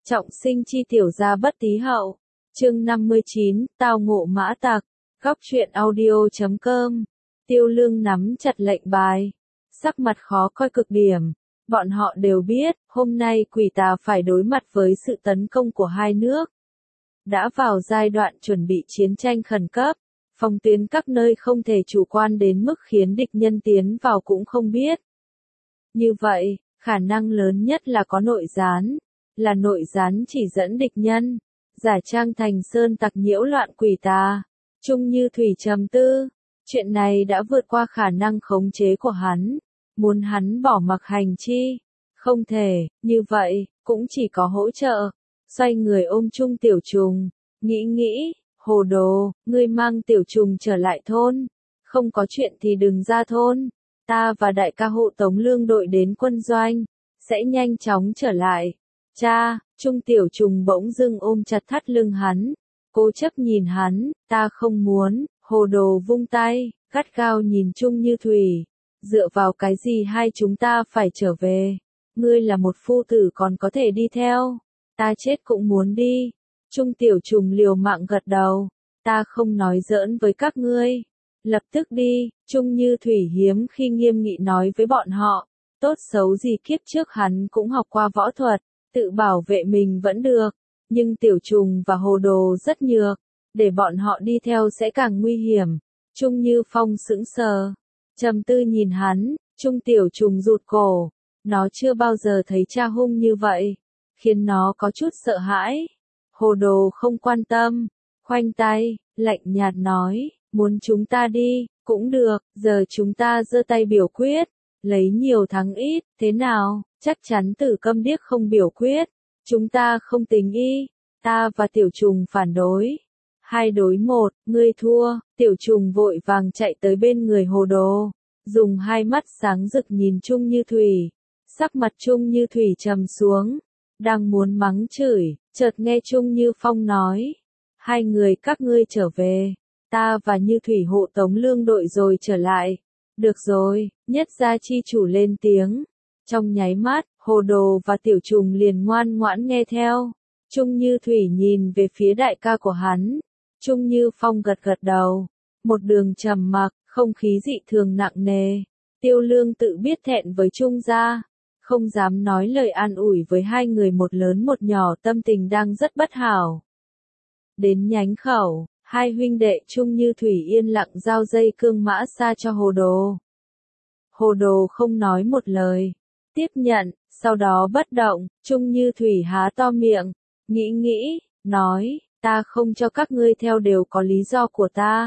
Trọng sinh chi tiểu gia bất tí hậu. Chương 59, tao ngộ mã tặc. Góc truyện audio.com. Tiêu Lương nắm chặt lệnh bài, sắc mặt khó coi cực điểm. Bọn họ đều biết, hôm nay Quỷ Tà phải đối mặt với sự tấn công của hai nước. Đã vào giai đoạn chuẩn bị chiến tranh khẩn cấp, phòng tuyến các nơi không thể chủ quan đến mức khiến địch nhân tiến vào cũng không biết. Như vậy, khả năng lớn nhất là có nội gián, là nội gián chỉ dẫn địch nhân, giả trang thành sơn tặc nhiễu loạn Quỷ Tà. Chung Như Thủy trầm tư, chuyện này đã vượt qua khả năng khống chế của hắn, muốn hắn bỏ mặc hành chi, không thể, như vậy, cũng chỉ có hỗ trợ. Xoay người ôm Chung Tiểu Trùng, nghĩ, hồ đồ, ngươi mang Tiểu Trùng trở lại thôn, không có chuyện thì đừng ra thôn, ta và đại ca hộ tống lương đội đến quân doanh, sẽ nhanh chóng trở lại. Cha, Chung Tiểu Trùng bỗng dưng ôm chặt thắt lưng hắn, cố chấp nhìn hắn, ta không muốn, hồ đồ vung tay, gắt gao nhìn Chung Như Thủy, dựa vào cái gì hai chúng ta phải trở về, ngươi là một phu tử còn có thể đi theo, ta chết cũng muốn đi. Chung Tiểu Trùng liều mạng gật đầu, ta không nói giỡn với các ngươi, lập tức đi. Chung Như Thủy hiếm khi nghiêm nghị nói với bọn họ, tốt xấu gì kiếp trước hắn cũng học qua võ thuật, tự bảo vệ mình vẫn được, nhưng Tiểu Trùng và hồ đồ rất nhược, để bọn họ đi theo sẽ càng nguy hiểm. Chung Như Phong sững sờ, trầm tư nhìn hắn. Chung Tiểu Trùng rụt cổ, nó chưa bao giờ thấy cha hung như vậy, khiến nó có chút sợ hãi. Hồ đồ không quan tâm, khoanh tay, lạnh nhạt nói, muốn chúng ta đi, cũng được, giờ chúng ta giơ tay biểu quyết, lấy nhiều thắng ít, thế nào, chắc chắn Tử Câm Điếc không biểu quyết, chúng ta không tình y, ta và Tiểu Trùng phản đối. 2 đối 1, ngươi thua. Tiểu Trùng vội vàng chạy tới bên người hồ đồ, dùng hai mắt sáng rực nhìn Chung Như Thủy, sắc mặt Chung Như Thủy trầm xuống, đang muốn mắng chửi, chợt nghe Chung Như Phong nói, hai người các ngươi trở về, ta và Như Thủy hộ tống lương đội rồi trở lại. Được rồi, Nhất gia chi chủ lên tiếng. Trong nháy mắt, hồ đồ và Tiểu Trùng liền ngoan ngoãn nghe theo. Chung Như Thủy nhìn về phía đại ca của hắn. Chung Như Phong gật gật đầu. Một đường trầm mặc, không khí dị thường nặng nề. Tiêu Lương tự biết thẹn với Chung gia, không dám nói lời an ủi với hai người một lớn một nhỏ, tâm tình đang rất bất hảo. Đến nhánh khẩu, hai huynh đệ Chung Như Thủy yên lặng giao dây cương mã xa cho hồ đồ. Hồ đồ không nói một lời, tiếp nhận, sau đó bất động. Chung Như Thủy há to miệng, nghĩ, nói, ta không cho các ngươi theo đều có lý do của ta.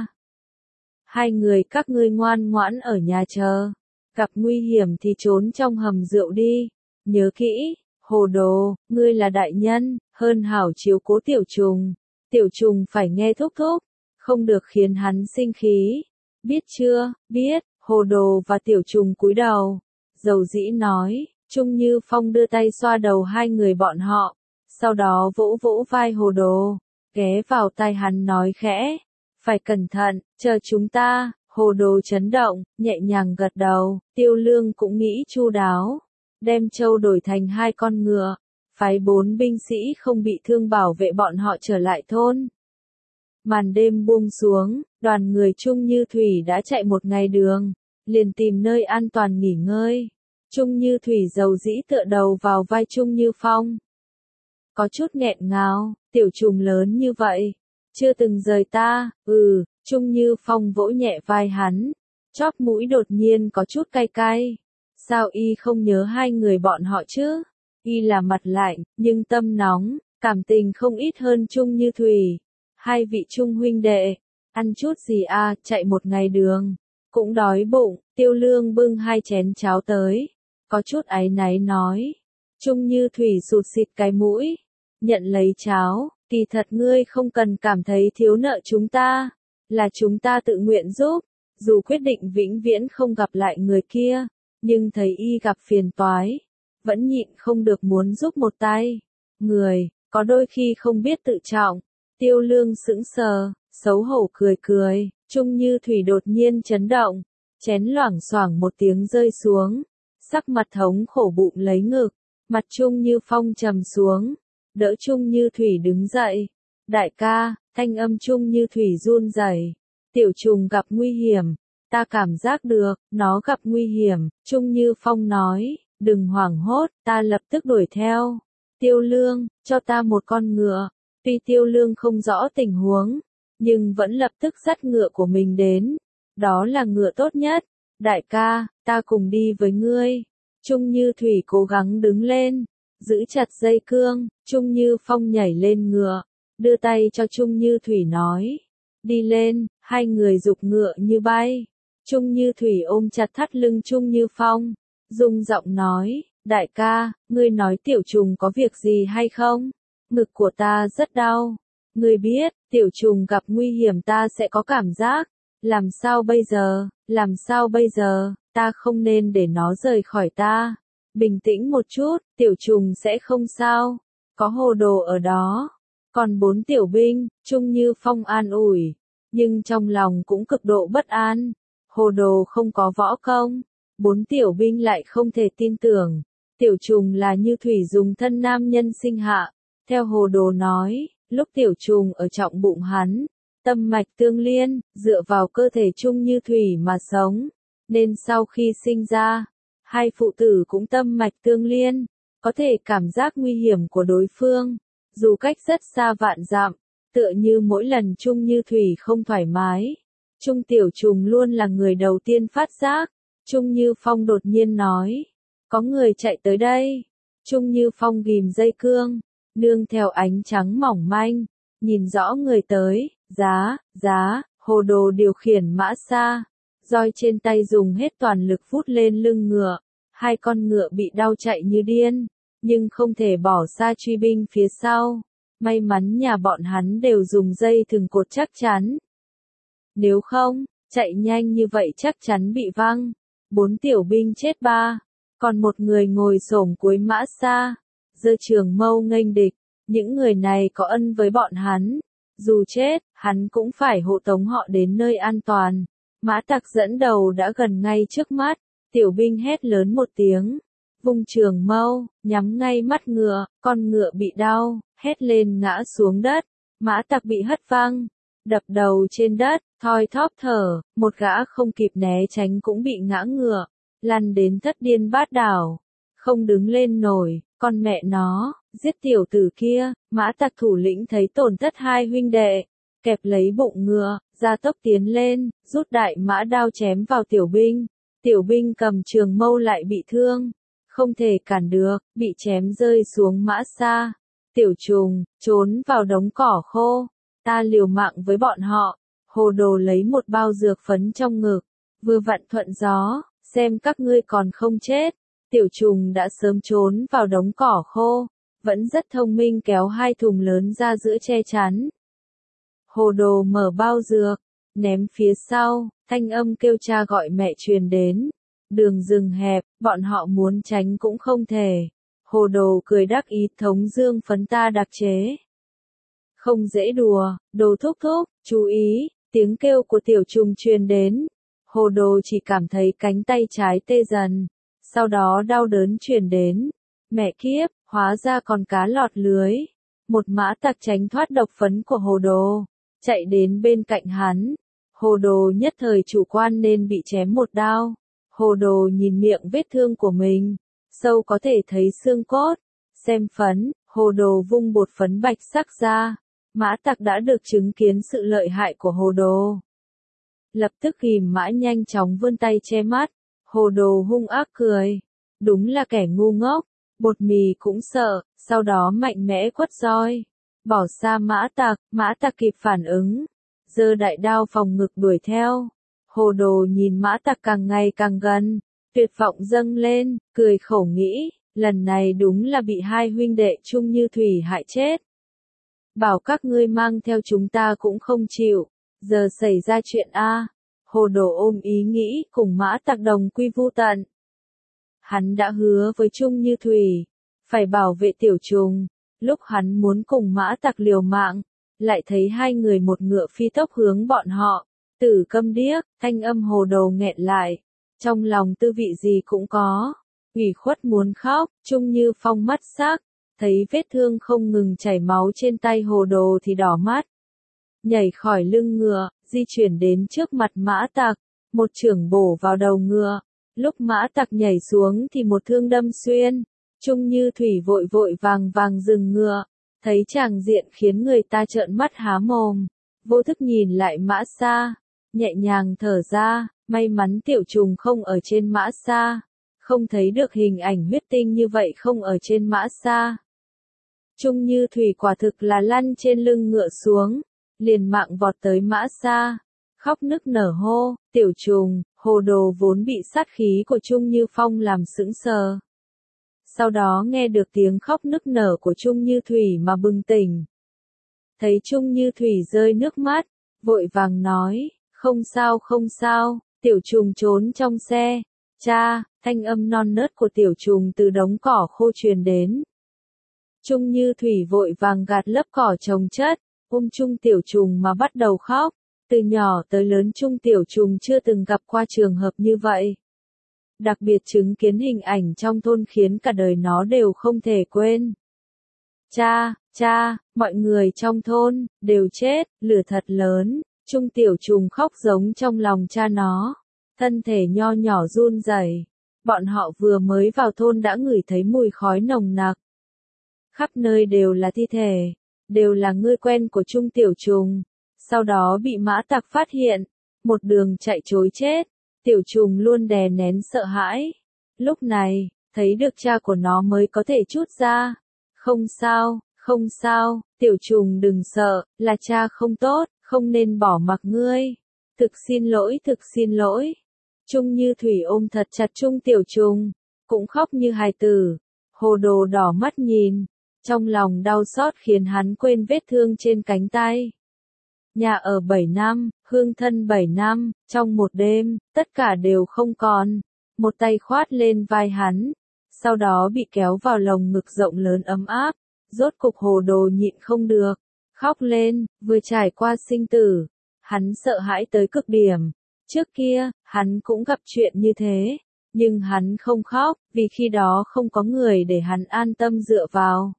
Hai người các ngươi ngoan ngoãn ở nhà chờ, gặp nguy hiểm thì trốn trong hầm rượu đi, nhớ kỹ, hồ đồ, ngươi là đại nhân, hơn hảo chiếu cố Tiểu Trùng. Tiểu Trùng phải nghe thúc thúc, không được khiến hắn sinh khí. Biết chưa? Biết. Hồ đồ và Tiểu Trùng cúi đầu, dầu dĩ nói. Chung Như Phong đưa tay xoa đầu hai người bọn họ, sau đó vỗ vỗ vai hồ đồ, ghé vào tai hắn nói khẽ, phải cẩn thận, chờ chúng ta. Hồ đồ chấn động, nhẹ nhàng gật đầu. Tiêu Lương cũng nghĩ chu đáo, đem trâu đổi thành 2 con ngựa, phái 4 binh sĩ không bị thương bảo vệ bọn họ trở lại thôn. Màn đêm buông xuống, đoàn người Chung Như Thủy đã chạy một ngày đường, liền tìm nơi an toàn nghỉ ngơi. Chung Như Thủy dầu dĩ tựa đầu vào vai Chung Như Phong, có chút nghẹn ngào, Tiểu Trùng lớn như vậy, chưa từng rời ta. Chung Như Phong vỗ nhẹ vai hắn, chóp mũi đột nhiên có chút cay cay. Sao y không nhớ hai người bọn họ chứ? Y là mặt lạnh, nhưng tâm nóng, cảm tình không ít hơn Chung Như Thủy. Hai vị Chung huynh đệ, ăn chút gì à, chạy một ngày đường, cũng đói bụng. Tiêu Lương bưng 2 chén cháo tới, có chút áy náy nói. Chung Như Thủy sụt xịt cái mũi, nhận lấy cháo, kỳ thật ngươi không cần cảm thấy thiếu nợ chúng ta, là chúng ta tự nguyện giúp, dù quyết định vĩnh viễn không gặp lại người kia, nhưng thấy y gặp phiền toái, vẫn nhịn không được muốn giúp một tay. Người, có đôi khi không biết tự trọng. Tiêu Lương sững sờ, xấu hổ cười. Chung Như Thủy đột nhiên chấn động, chén loảng xoảng một tiếng rơi xuống, sắc mặt thống khổ bụng lấy ngực, mặt Chung Như Phong trầm xuống, đỡ Trung Như Thủy đứng dậy. Đại ca, thanh âm Trung Như Thủy run rẩy. Tiểu trùng gặp nguy hiểm, ta cảm giác được, nó gặp nguy hiểm, Trung Như Phong nói, đừng hoảng hốt, ta lập tức đuổi theo. Tiêu Lương, cho ta một con ngựa. Tuy Tiêu Lương không rõ tình huống, nhưng vẫn lập tức dắt ngựa của mình đến. Đó là ngựa tốt nhất. Đại ca, ta cùng đi với ngươi. Trung Như Thủy cố gắng đứng lên, giữ chặt dây cương. Trung Như Phong nhảy lên ngựa, đưa tay cho Trung Như Thủy nói, đi lên. Hai người giục ngựa như bay. Trung Như Thủy ôm chặt thắt lưng Trung Như Phong, rung giọng nói, đại ca, ngươi nói tiểu trùng có việc gì hay không? Ngực của ta rất đau. Ngươi biết, tiểu trùng gặp nguy hiểm ta sẽ có cảm giác. Làm sao bây giờ, làm sao bây giờ, ta không nên để nó rời khỏi ta. Bình tĩnh một chút, tiểu trùng sẽ không sao. Có Hồ Đồ ở đó. Còn 4 tiểu binh, Trung Như Phong an ủi. Nhưng trong lòng cũng cực độ bất an. Hồ Đồ không có võ công. 4 tiểu binh lại không thể tin tưởng. Tiểu trùng là Như Thủy dùng thân nam nhân sinh hạ. Theo Hồ Đồ nói, lúc tiểu trùng ở trọng bụng hắn, tâm mạch tương liên, dựa vào cơ thể Trung Như Thủy mà sống. Nên sau khi sinh ra, hai phụ tử cũng tâm mạch tương liên, có thể cảm giác nguy hiểm của đối phương. Dù cách rất xa vạn dặm, tựa như mỗi lần Trung Như Thủy không thoải mái, Trung tiểu trùng luôn là người đầu tiên phát giác. Trung Như Phong đột nhiên nói, có người chạy tới đây. Trung Như Phong ghim dây cương, nương theo ánh trắng mỏng manh, nhìn rõ người tới. Giá, Hồ Đồ điều khiển mã xa, roi trên tay dùng hết toàn lực vút lên lưng ngựa. Hai con ngựa bị đau chạy như điên, nhưng không thể bỏ xa truy binh phía sau. May mắn nhà bọn hắn đều dùng dây thừng cột chắc chắn. Nếu không, chạy nhanh như vậy chắc chắn bị văng. 4 tiểu binh chết 3, còn một người ngồi xổm cuối mã xa, giơ trường mâu nghênh địch. Những người này có ân với bọn hắn, dù chết, hắn cũng phải hộ tống họ đến nơi an toàn. Mã Tặc dẫn đầu đã gần ngay trước mắt, tiểu binh hét lớn một tiếng, vung trường mâu, nhắm ngay mắt ngựa, con ngựa bị đau, hét lên ngã xuống đất. Mã Tặc bị hất văng, đập đầu trên đất, thoi thóp thở, một gã không kịp né tránh cũng bị ngã ngựa, lăn đến thất điên bát đảo, không đứng lên nổi. Con mẹ nó, giết tiểu tử kia. Mã Tặc thủ lĩnh thấy tổn thất hai huynh đệ, kẹp lấy bụng ngựa, gia tốc tiến lên, rút đại mã đao chém vào tiểu binh. Tiểu binh cầm trường mâu lại bị thương, không thể cản được, bị chém rơi xuống mã xa. Tiểu trùng, trốn vào đống cỏ khô, ta liều mạng với bọn họ. Hồ Đồ lấy một bao dược phấn trong ngực, vừa vặn thuận gió, xem các ngươi còn không chết. Tiểu trùng đã sớm trốn vào đống cỏ khô, vẫn rất thông minh kéo hai thùng lớn ra giữa che chắn. Hồ Đồ mở bao dược, ném phía sau, thanh âm kêu cha gọi mẹ truyền đến. Đường rừng hẹp, bọn họ muốn tránh cũng không thể. Hồ Đồ cười đắc ý, thống dương phấn ta đặc chế. Không dễ đùa, Đồ thúc thúc, chú ý, tiếng kêu của tiểu trùng truyền đến. Hồ Đồ chỉ cảm thấy cánh tay trái tê dần, sau đó đau đớn truyền đến. Mẹ kiếp, hóa ra còn cá lọt lưới. Một mã tặc tránh thoát độc phấn của Hồ Đồ, chạy đến bên cạnh hắn. Hồ Đồ nhất thời chủ quan nên bị chém một đao. Hồ Đồ nhìn miệng vết thương của mình, sâu có thể thấy xương cốt. Xem phấn, Hồ Đồ vung bột phấn bạch sắc ra. Mã tặc đã được chứng kiến sự lợi hại của Hồ Đồ, lập tức ghim mã nhanh chóng vươn tay che mắt. Hồ Đồ hung ác cười, đúng là kẻ ngu ngốc. Bột mì cũng sợ, sau đó mạnh mẽ quất roi, bỏ xa mã tặc kịp phản ứng, giơ đại đao phòng ngực đuổi theo. Hồ Đồ nhìn mã tặc càng ngày càng gần, tuyệt vọng dâng lên, cười khổ nghĩ, lần này đúng là bị hai huynh đệ Trung Như Thủy hại chết. Bảo các ngươi mang theo chúng ta cũng không chịu, giờ xảy ra chuyện a. Hồ Đồ ôm ý nghĩ cùng mã tặc đồng quy vu tận. Hắn đã hứa với Trung Như Thủy, phải bảo vệ tiểu trùng. Lúc hắn muốn cùng mã tặc liều mạng, lại thấy hai người một ngựa phi tốc hướng bọn họ. Tử câm điếc, thanh âm Hồ Đồ nghẹn lại, trong lòng tư vị gì cũng có. Ủy khuất muốn khóc, Trung Như Phong mắt sắc, thấy vết thương không ngừng chảy máu trên tay Hồ Đồ thì đỏ mắt. Nhảy khỏi lưng ngựa, di chuyển đến trước mặt Mã Tặc, một chưởng bổ vào đầu ngựa. Lúc Mã Tặc nhảy xuống thì một thương đâm xuyên. Trung Như Thủy vội vội vàng vàng dừng ngựa, thấy tràng diện khiến người ta trợn mắt há mồm. Vô thức nhìn lại Mã Sa, nhẹ nhàng thở ra, may mắn Tiểu Trùng không ở trên Mã Sa, không thấy được hình ảnh huyết tinh như vậy không ở trên Mã Sa. Trung Như Thủy quả thực là lăn trên lưng ngựa xuống, liền mạng vọt tới Mã Sa, khóc nức nở hô, Tiểu Trùng. Hồ Đồ vốn bị sát khí của Trung Như Phong làm sững sờ. Sau đó nghe được tiếng khóc nức nở của Trung Như Thủy mà bừng tỉnh. Thấy Trung Như Thủy rơi nước mắt, vội vàng nói, không sao, Tiểu Trùng trốn trong xe. Cha, thanh âm non nớt của Tiểu Trùng từ đống cỏ khô truyền đến. Trung Như Thủy vội vàng gạt lớp cỏ chồng chất, ôm Trung Tiểu Trùng mà bắt đầu khóc. Từ nhỏ tới lớn Trung Tiểu Trùng chưa từng gặp qua trường hợp như vậy. Đặc biệt chứng kiến hình ảnh trong thôn khiến cả đời nó đều không thể quên. Cha, mọi người trong thôn, đều chết, lửa thật lớn. Trung Tiểu Trùng khóc giống trong lòng cha nó. Thân thể nho nhỏ run rẩy. Bọn họ vừa mới vào thôn đã ngửi thấy mùi khói nồng nặc. Khắp nơi đều là thi thể, đều là người quen của Trung Tiểu Trùng. Sau đó bị Mã Tặc phát hiện, một đường chạy trối chết. Tiểu Trùng luôn đè nén sợ hãi. Lúc này, thấy được cha của nó mới có thể trút ra. Không sao, Tiểu Trùng đừng sợ, là cha không tốt, không nên bỏ mặc ngươi. Thực xin lỗi. Trung Như Thủy ôm thật chặt Trung Tiểu Trùng, cũng khóc như hài tử. Hồ Đồ đỏ mắt nhìn, trong lòng đau xót khiến hắn quên vết thương trên cánh tay. Nhà ở 7 năm, hương thân 7 năm, trong một đêm, tất cả đều không còn. Một tay khoát lên vai hắn, sau đó bị kéo vào lồng ngực rộng lớn ấm áp. Rốt cục Hồ Đồ nhịn không được, khóc lên, vừa trải qua sinh tử. Hắn sợ hãi tới cực điểm. Trước kia, hắn cũng gặp chuyện như thế, nhưng hắn không khóc, vì khi đó không có người để hắn an tâm dựa vào.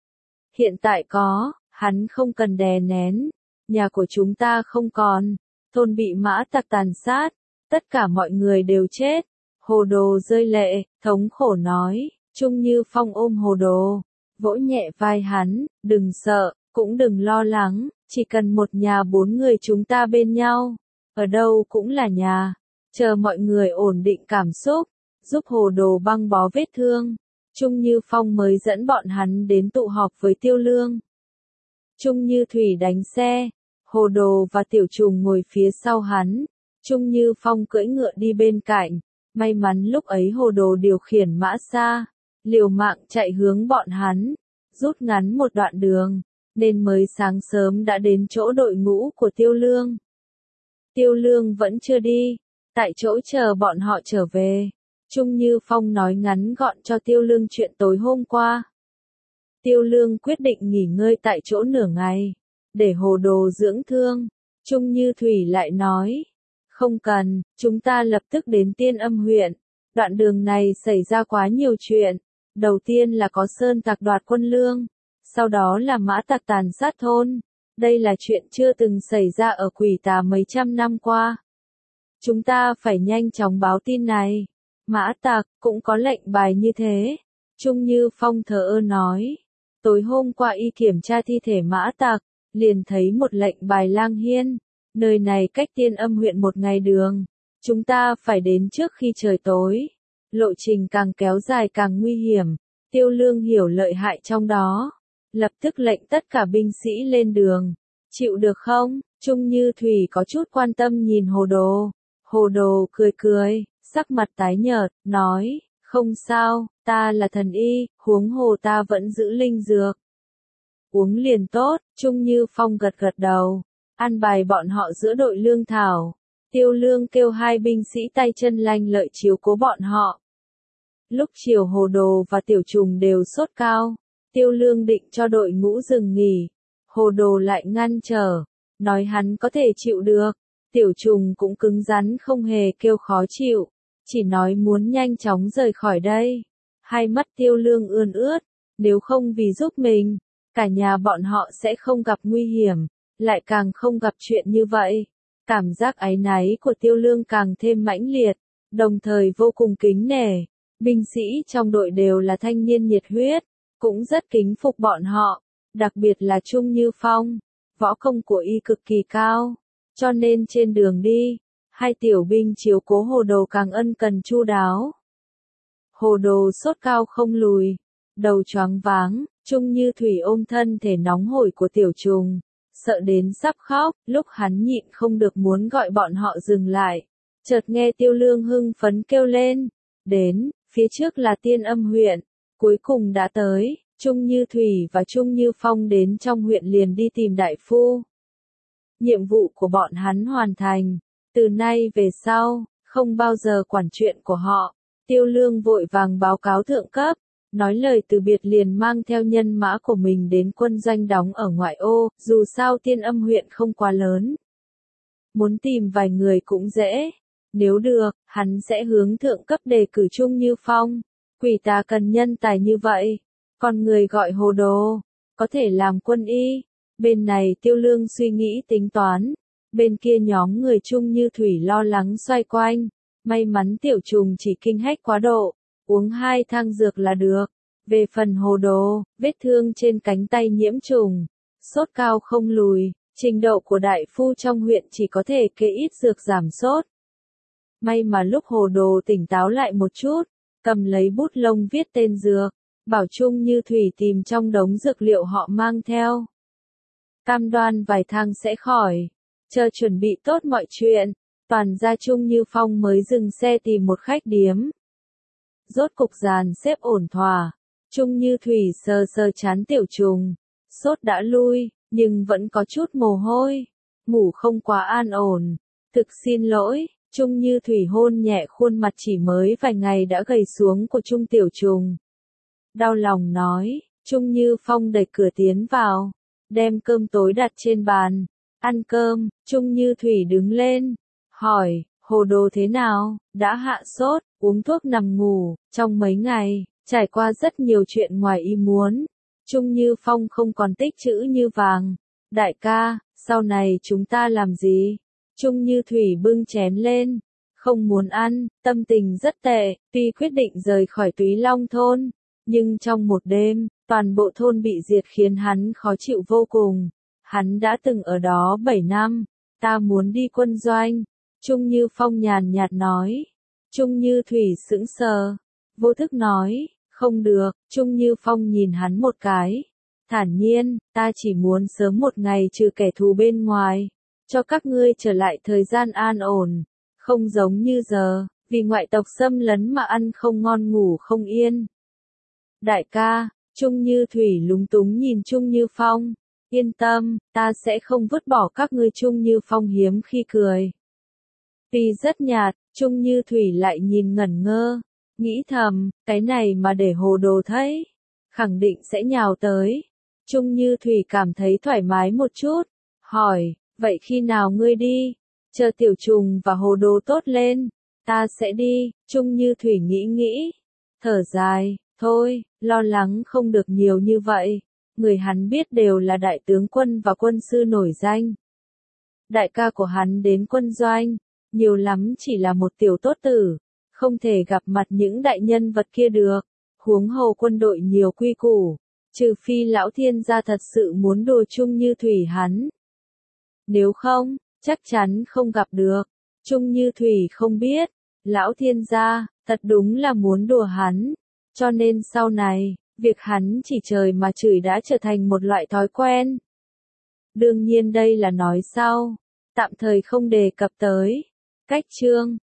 Hiện tại có, hắn không cần đè nén. Nhà của chúng ta không còn, thôn bị Mã Tặc tàn sát, tất cả mọi người đều chết. Hồ Đồ rơi lệ, thống khổ nói. Trung Như Phong ôm Hồ Đồ, vỗ nhẹ vai hắn, đừng sợ, cũng đừng lo lắng, chỉ cần một nhà 4 người chúng ta bên nhau, ở đâu cũng là nhà. Chờ mọi người ổn định cảm xúc, giúp Hồ Đồ băng bó vết thương, Trung Như Phong mới dẫn bọn hắn đến tụ họp với Tiêu Lương. Trung Như Thủy đánh xe, Hồ Đồ và Tiểu Trùng ngồi phía sau hắn, Trung Như Phong cưỡi ngựa đi bên cạnh. May mắn lúc ấy Hồ Đồ điều khiển Mã Sa, liều mạng chạy hướng bọn hắn, rút ngắn một đoạn đường, nên mới sáng sớm đã đến chỗ đội ngũ của Tiêu Lương. Tiêu Lương vẫn chưa đi, tại chỗ chờ bọn họ trở về. Trung Như Phong nói ngắn gọn cho Tiêu Lương chuyện tối hôm qua. Tiêu Lương quyết định nghỉ ngơi tại chỗ nửa ngày, để Hồ Đồ dưỡng thương. Trung Như Thủy lại nói, không cần, chúng ta lập tức đến Tiên Âm huyện. Đoạn đường này xảy ra quá nhiều chuyện. Đầu tiên là có Sơn Tặc đoạt quân lương, sau đó là Mã Tặc tàn sát thôn. Đây là chuyện chưa từng xảy ra ở Quỷ Tà mấy trăm năm qua. Chúng ta phải nhanh chóng báo tin này. Mã Tặc cũng có lệnh bài như thế. Trung Như Phong thờ ơ nói. Tối hôm qua y kiểm tra thi thể Mã Tặc, liền thấy một lệnh bài Lang Hiên. Nơi này cách Tiên Âm huyện 1 ngày đường. Chúng ta phải đến trước khi trời tối. Lộ trình càng kéo dài càng nguy hiểm. Tiêu Lương hiểu lợi hại trong đó. Lập tức lệnh tất cả binh sĩ lên đường. Chịu được không? Trung Như Thủy có chút quan tâm nhìn Hồ Đồ. Hồ Đồ cười, sắc mặt tái nhợt, nói, không sao, ta là thần y, huống hồ ta vẫn giữ linh dược. Uống liền tốt. Trung Như Phong gật đầu, an bài bọn họ giữa đội lương thảo. Tiêu Lương kêu 2 binh sĩ tay chân lanh lợi chiếu cố bọn họ. Lúc chiều Hồ Đồ và Tiểu Trùng đều sốt cao. Tiêu Lương định cho đội ngũ dừng nghỉ. Hồ Đồ lại ngăn trở, nói hắn có thể chịu được. Tiểu Trùng cũng cứng rắn không hề kêu khó chịu, chỉ nói muốn nhanh chóng rời khỏi đây. Hai mắt Tiêu Lương ươn ướt, Nếu không vì giúp mình, cả nhà bọn họ sẽ không gặp nguy hiểm, lại càng không gặp chuyện như vậy. Cảm giác áy náy của Tiêu Lương càng thêm mãnh liệt, đồng thời vô cùng kính nể. Binh sĩ trong đội đều là thanh niên nhiệt huyết, cũng rất kính phục bọn họ, đặc biệt là Trung Như Phong, võ công của y cực kỳ cao, cho nên trên đường đi, hai tiểu binh chiếu cố Hồ Đồ càng ân cần chu đáo. Hồ Đồ sốt cao không lùi, đầu choáng váng, Trung Như Thủy ôm thân thể nóng hổi của Tiểu Trùng, sợ đến sắp khóc, lúc hắn nhịn không được muốn gọi bọn họ dừng lại, chợt nghe Tiêu Lương hưng phấn kêu lên, đến, phía trước là Tiên Âm huyện, cuối cùng đã tới. Trung Như Thủy và Trung Như Phong đến trong huyện liền đi tìm đại phu. Nhiệm vụ của bọn hắn hoàn thành, từ nay về sau, không bao giờ quản chuyện của họ. Tiêu Lương vội vàng báo cáo thượng cấp, nói lời từ biệt liền mang theo nhân mã của mình đến quân doanh đóng ở ngoại ô, dù sao Tiên Âm huyện không quá lớn. Muốn tìm vài người cũng dễ, nếu được, hắn sẽ hướng thượng cấp đề cử Trung Như Phong. Quỷ tà cần nhân tài như vậy. Còn người gọi Hồ Đồ, có thể làm quân y. Bên này Tiêu Lương suy nghĩ tính toán. Bên kia nhóm người Trung Như Thủy lo lắng xoay quanh. May mắn Tiểu Trùng chỉ kinh hách quá độ, uống 2 thang dược là được. Về phần Hồ Đồ, vết thương trên cánh tay nhiễm trùng, sốt cao không lùi, trình độ của đại phu trong huyện chỉ có thể kê ít dược giảm sốt. May mà lúc Hồ Đồ tỉnh táo lại một chút, cầm lấy bút lông viết tên dược. Bảo Trung Như Thủy tìm trong đống dược liệu họ mang theo. Cam đoan vài thang sẽ khỏi. Chờ chuẩn bị tốt mọi chuyện, toàn gia Trung Như Phong mới dừng xe tìm một khách điếm. Rốt cục dàn xếp ổn thỏa. Trung Như Thủy sờ sờ chán Tiểu Trùng. Sốt đã lui, nhưng vẫn có chút mồ hôi. Ngủ không quá an ổn. Thực xin lỗi, Trung Như Thủy hôn nhẹ khuôn mặt chỉ mới vài ngày đã gầy xuống của Trung Tiểu Trùng. Đau lòng nói, Trung Như Phong đẩy cửa tiến vào, đem cơm tối đặt trên bàn, ăn cơm. Trung Như Thủy đứng lên, hỏi, Hồ Đồ thế nào, đã hạ sốt, uống thuốc nằm ngủ, trong mấy ngày, trải qua rất nhiều chuyện ngoài ý muốn. Trung Như Phong không còn tích trữ như vàng, đại ca, sau này chúng ta làm gì? Trung Như Thủy bưng chén lên, không muốn ăn, tâm tình rất tệ, tuy quyết định rời khỏi Túy Long thôn. Nhưng trong một đêm, toàn bộ thôn bị diệt khiến hắn khó chịu vô cùng. Hắn đã từng ở đó 7 năm, ta muốn đi quân doanh. Trung Như Phong nhàn nhạt nói. Trung Như Thủy sững sờ, vô thức nói, không được. Trung Như Phong nhìn hắn một cái, thản nhiên, ta chỉ muốn sớm một ngày trừ kẻ thù bên ngoài, cho các ngươi trở lại thời gian an ổn, không giống như giờ, vì ngoại tộc xâm lấn mà ăn không ngon ngủ không yên. Đại ca, Trung Như Thủy lúng túng nhìn Trung Như Phong, yên tâm, ta sẽ không vứt bỏ các ngươi. Trung Như Phong hiếm khi cười. Tuy rất nhạt, Trung Như Thủy lại nhìn ngẩn ngơ, nghĩ thầm, cái này mà để Hồ Đồ thấy, khẳng định sẽ nhào tới. Trung Như Thủy cảm thấy thoải mái một chút, hỏi, vậy khi nào ngươi đi? Chờ Tiểu Trùng và Hồ Đồ tốt lên, ta sẽ đi. Trung Như Thủy nghĩ, thở dài. Thôi, lo lắng không được nhiều như vậy. Người hắn biết đều là đại tướng quân và quân sư nổi danh. Đại ca của hắn đến quân doanh, nhiều lắm chỉ là một tiểu tốt tử, không thể gặp mặt những đại nhân vật kia được. Huống hồ quân đội nhiều quy củ, trừ phi lão thiên gia thật sự muốn đùa Trung Như Thủy hắn. Nếu không, chắc chắn không gặp được. Trung Như Thủy không biết, lão thiên gia, thật đúng là muốn đùa hắn. Cho nên sau này, việc hắn chỉ trời mà chửi đã trở thành một loại thói quen. Đương nhiên đây là nói sau, tạm thời không đề cập tới. Cách chương